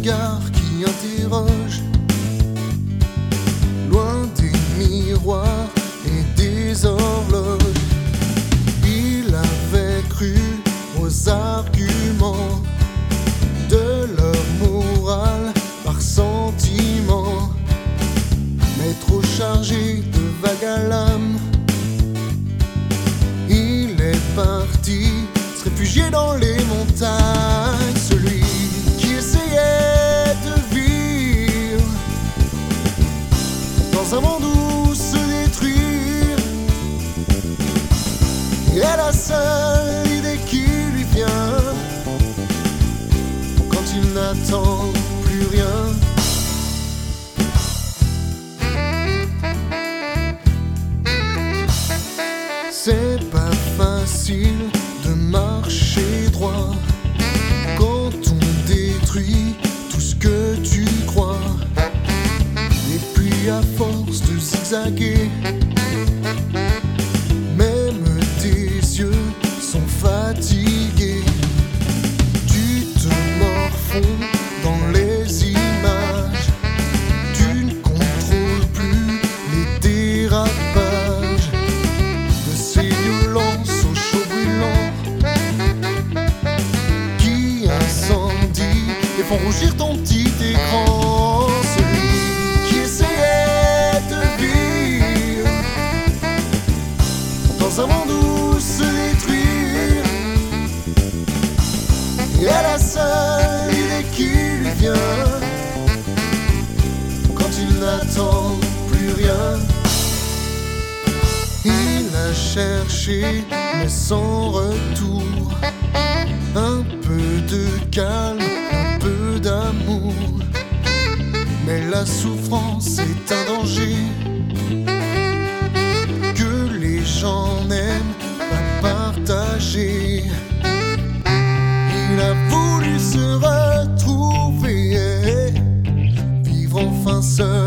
regard qui interroge, loin des miroirs et des horloges. Il avait cru aux arguments de leur morale par sentiment, mais trop chargé de vagues à l'âme, il est parti se réfugier dans les montagnes. Celui qui essayait de vivre dans un monde où se détruire est la seule idée qui lui vient quand il n'attend plus rien. C'est pas facile de marcher droit quand on détruit tout ce que tu crois. Et puis à force de zigzaguer, même tes yeux sont fatigués. Tu te morfonds dans les images, tu ne contrôles plus les dérapages de ces violences au chaud brûlant qui incendient et font rougir ton petit écran. Celui qui essayait de vivre dans un monde où se détruire est la seule idée qui lui vient quand il n'attend plus rien. Il a cherché mais sans retour, un peu de calme, un peu d'amour, mais la souffrance est un danger que les gens n'aiment pas partager. Il a voulu se retrouver, vivre enfin seul.